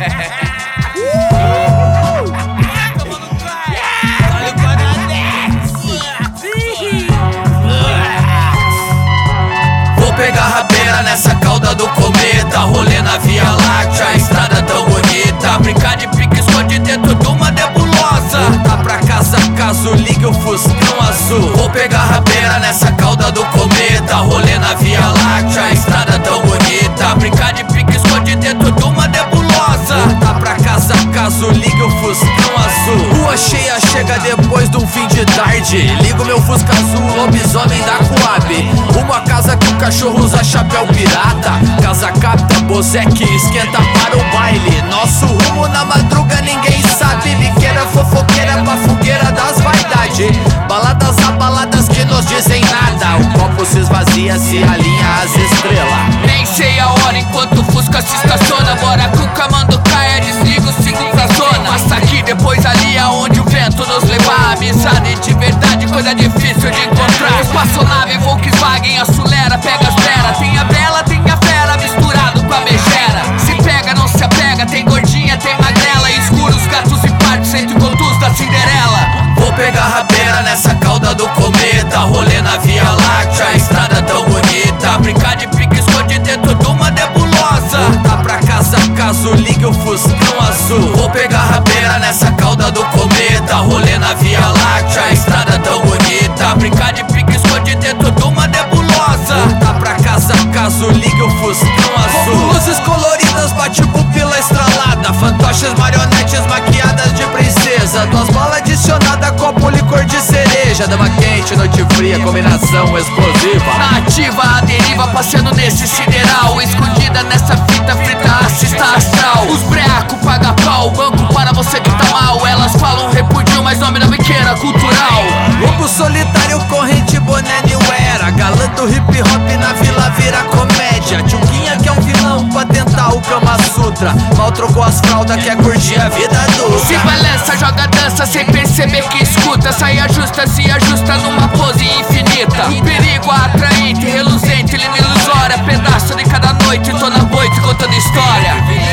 Vou pegar rabeira nessa cauda do cometa, rolê na Via Láctea, estrada tão bonita. Brincar de pique esconde dentro de uma nebulosa. Voltar pra casa caso ligue o Fuscão azul. Vou pegar rabeira nessa cauda do cometa, rolê na Via Láctea, estrada tão bonita. Brincar de pique esconde dentro de uma nebulosa. Voltar pra casa caso ligue o Fuscão azul. Rua cheia chega depois de um fim de tarde. Ligo meu Fusca azul, lobisomem da Coab. Uma casa que o cachorro usa chapéu pirata. Casa capta, bozeque, esquenta para o baile. Nosso rumo na madruga ninguém sabe. Biqueira fofoqueira pra fogueira das vaidades. Baladas a baladas que nos dizem nada. O copo se esvazia, se alinha as estrelas. Nem sei a hora enquanto o Fusca se estaciona. Bora que o comando caia, desliga o sigo pra zona. Passa aqui, depois ali aonde o vento nos levar. Amizade de verdade, coisa difícil de encontrar. Espaçonave, Volkswagen, acelera, pega as fera. Tem a bela, tem a fera, misturado com a megera. Se pega, não se apega, tem gordinha, tem magrela. Escuros, gatos e partes, entre contus da Cinderela. Vou pegar rabeira nessa cauda do cometa, rolê na Via Láctea, estrada tão bonita. Brincar de pique esconde dentro de uma nebulosa. Voltar pra casa caso ligue o Fuscão azul. Vou pegar rabeira nessa cauda do cometa, rolê na Via Láctea, estrada tão bonita. Brincar de pique esconde dentro de uma nebulosa. Voltar pra casa caso ligue o Fuscão azul. Luzes coloridas, bate pupila estralada. Fantoches, marionetes maquiadas de princesa. Duas balas adicionadas, copo, licor de cereja. Dama quente, noite fria, combinação explosiva. Na ativa, a deriva, passeando nesse sideral. Escondida nessa fita frita, assista astral. Os breacos paga pau, banco para você que tá mal. Elas falam repudio, mas nome da biqueira cultural. Lobo solitário, corrente, boné, new era. Galã do hip hop na vila vira comédia. Tchunguinha que é um vilão pra tentar o Kama Sutra. Mal trocou as fraldas, quer curtir a vida adulta. Se balança, joga dança sem perceber que escuta. Saia justa, se ajusta numa pose infinita. O perigo atraente, reluzente, linda ilusória. Pedaço de cada noite, tô na boite contando história.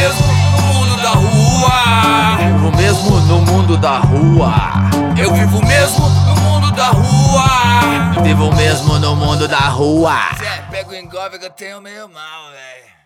Vivo mesmo no mundo da rua. Eu vivo mesmo no mundo da rua. Vivo mesmo no mundo da rua. Zé, pega o engolve que eu tenho meio mal, velho.